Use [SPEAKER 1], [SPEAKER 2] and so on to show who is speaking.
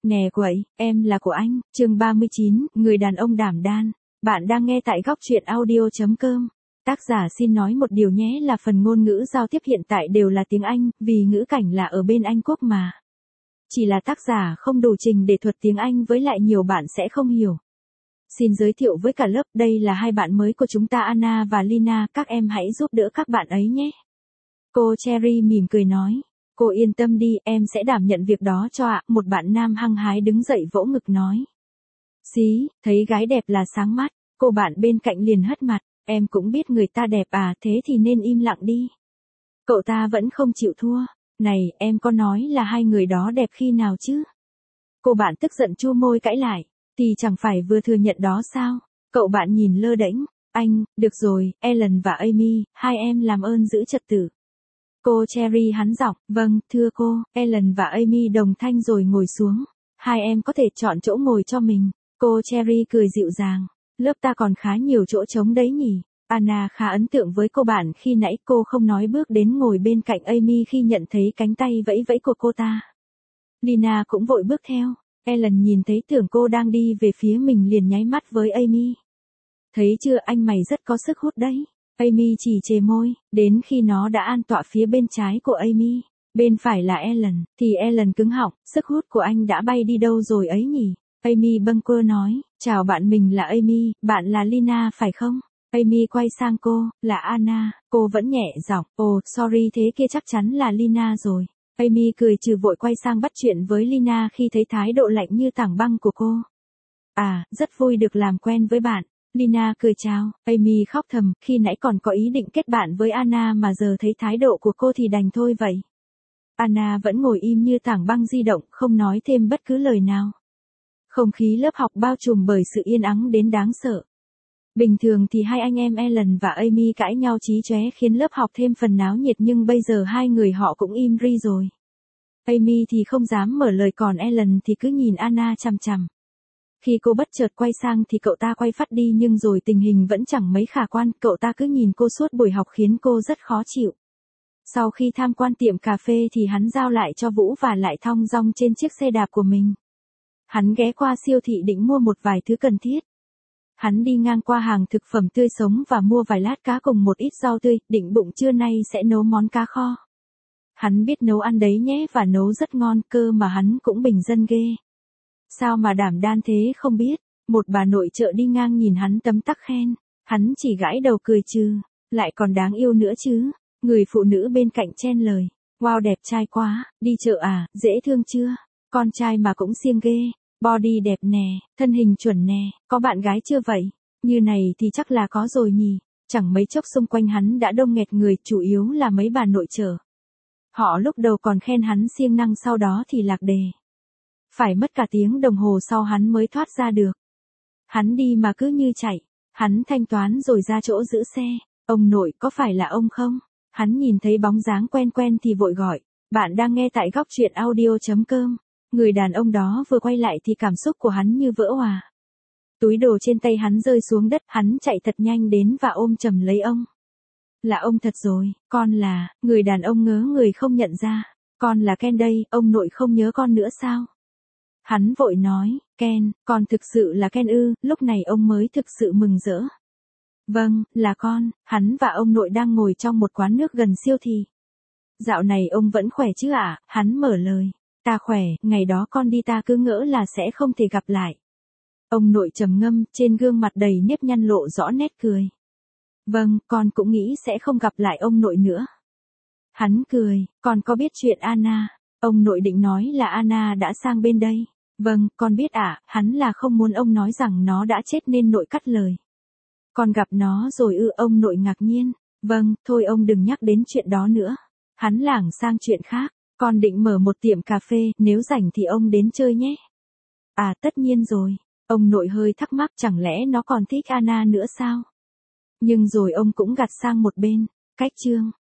[SPEAKER 1] Nè quậy, em là của anh, chương 39, người đàn ông đảm đang. Bạn đang nghe tại góc truyện audio.com. Tác giả xin nói một điều nhé là phần ngôn ngữ giao tiếp hiện tại đều là tiếng Anh, vì ngữ cảnh là ở bên Anh Quốc mà. Chỉ là tác giả không đủ trình để thuật tiếng Anh với lại nhiều bạn sẽ không hiểu. Xin giới thiệu với cả lớp, đây là hai bạn mới của chúng ta Anna và Lina, các em hãy giúp đỡ các bạn ấy nhé. Cô Cherry mỉm cười nói. Cô yên tâm đi, em sẽ đảm nhận việc đó cho ạ. Một bạn nam hăng hái đứng dậy vỗ ngực nói. Xí, thấy gái đẹp là sáng mắt. Cô bạn bên cạnh liền hất mặt. Em cũng biết người ta đẹp à, thế thì nên im lặng đi. Cậu ta vẫn không chịu thua. Này, em có nói là hai người đó đẹp khi nào chứ? Cô bạn tức giận chu môi cãi lại. Thì chẳng phải vừa thừa nhận đó sao? Cậu bạn nhìn lơ đễnh. Anh, được rồi, Ellen và Amy, hai em làm ơn giữ trật tự. Cô Cherry hắn giọng, vâng, thưa cô. Ellen và Amy đồng thanh rồi ngồi xuống. Hai em có thể chọn chỗ ngồi cho mình. Cô Cherry cười dịu dàng. Lớp ta còn khá nhiều chỗ trống đấy nhỉ. Anna khá ấn tượng với cô bạn khi nãy cô không nói bước đến ngồi bên cạnh Amy khi nhận thấy cánh tay vẫy vẫy của cô ta. Lina cũng vội bước theo. Ellen nhìn thấy tưởng cô đang đi về phía mình liền nháy mắt với Amy. Thấy chưa, anh mày rất có sức hút đấy. Amy chỉ chề môi, đến khi nó đã an tọa phía bên trái của Amy, bên phải là Ellen, thì Ellen cứng họng, sức hút của anh đã bay đi đâu rồi ấy nhỉ? Amy bâng quơ nói, chào bạn, mình là Amy, bạn là Lina phải không? Amy quay sang cô, là Anna, cô vẫn nhẹ giọng, ồ, sorry, thế kia chắc chắn là Lina rồi. Amy cười trừ vội quay sang bắt chuyện với Lina khi thấy thái độ lạnh như tảng băng của cô. À, rất vui được làm quen với bạn. Lina cười chào, Amy khóc thầm, khi nãy còn có ý định kết bạn với Anna mà giờ thấy thái độ của cô thì đành thôi vậy. Anna vẫn ngồi im như tảng băng di động, không nói thêm bất cứ lời nào. Không khí lớp học bao trùm bởi sự yên ắng đến đáng sợ. Bình thường thì hai anh em Ellen và Amy cãi nhau chí chóe khiến lớp học thêm phần náo nhiệt, nhưng bây giờ hai người họ cũng im ri rồi. Amy thì không dám mở lời, còn Ellen thì cứ nhìn Anna chằm chằm. Khi cô bất chợt quay sang thì cậu ta quay phắt đi, nhưng rồi tình hình vẫn chẳng mấy khả quan, cậu ta cứ nhìn cô suốt buổi học khiến cô rất khó chịu. Sau khi tham quan tiệm cà phê thì hắn giao lại cho Vũ và lại thong dong trên chiếc xe đạp của mình. Hắn ghé qua siêu thị định mua một vài thứ cần thiết. Hắn đi ngang qua hàng thực phẩm tươi sống và mua vài lát cá cùng một ít rau tươi, định bụng trưa nay sẽ nấu món cá kho. Hắn biết nấu ăn đấy nhé, và nấu rất ngon cơ mà, hắn cũng bình dân ghê. Sao mà đảm đang thế không biết. Một bà nội chợ đi ngang nhìn hắn tấm tắc khen. Hắn chỉ gãi đầu cười trừ. Lại còn đáng yêu nữa chứ. Người phụ nữ bên cạnh chen lời. Wow, đẹp trai quá. Đi chợ à, dễ thương chưa? Con trai mà cũng siêng ghê. Body đẹp nè, thân hình chuẩn nè. Có bạn gái chưa vậy? Như này thì chắc là có rồi nhỉ. Chẳng mấy chốc xung quanh hắn đã đông nghẹt người, chủ yếu là mấy bà nội chợ. Họ lúc đầu còn khen hắn siêng năng, sau đó thì lạc đề. Phải mất cả tiếng đồng hồ sau hắn mới thoát ra được. Hắn đi mà cứ như chạy. Hắn thanh toán rồi ra chỗ giữ xe. Ông nội, có phải là ông không? Hắn nhìn thấy bóng dáng quen quen thì vội gọi. Bạn đang nghe tại góc truyện audio.com. Người đàn ông đó vừa quay lại thì cảm xúc của hắn như vỡ òa. Túi đồ trên tay hắn rơi xuống đất, hắn chạy thật nhanh đến và ôm chầm lấy ông. Là ông thật rồi, con là, người đàn ông ngớ người không nhận ra. Con là Ken đây, ông nội không nhớ con nữa sao? Hắn vội nói, Ken, con thực sự là Ken ư? Lúc này ông mới thực sự mừng rỡ. Vâng, là con. Hắn và ông nội đang ngồi trong một quán nước gần siêu thị. Dạo này ông vẫn khỏe chứ ạ? Hắn mở lời. Ta khỏe, ngày đó con đi ta cứ ngỡ là sẽ không thể gặp lại. Ông nội trầm ngâm, trên gương mặt đầy nếp nhăn lộ rõ nét cười. Vâng, con cũng nghĩ sẽ không gặp lại ông nội nữa. Hắn cười, con có biết chuyện Anna? Ông nội định nói là Anna đã sang bên đây. Vâng, con biết ạ. Hắn là không muốn ông nói rằng nó đã chết nên nội cắt lời. Con gặp nó rồi ư? Ông nội ngạc nhiên. Vâng, thôi ông đừng nhắc đến chuyện đó nữa. Hắn lảng sang chuyện khác. Con định mở một tiệm cà phê, nếu rảnh thì ông đến chơi nhé. À, tất nhiên rồi. Ông nội hơi thắc mắc, chẳng lẽ nó còn thích Anna nữa sao? Nhưng rồi ông cũng gạt sang một bên. Cách chương.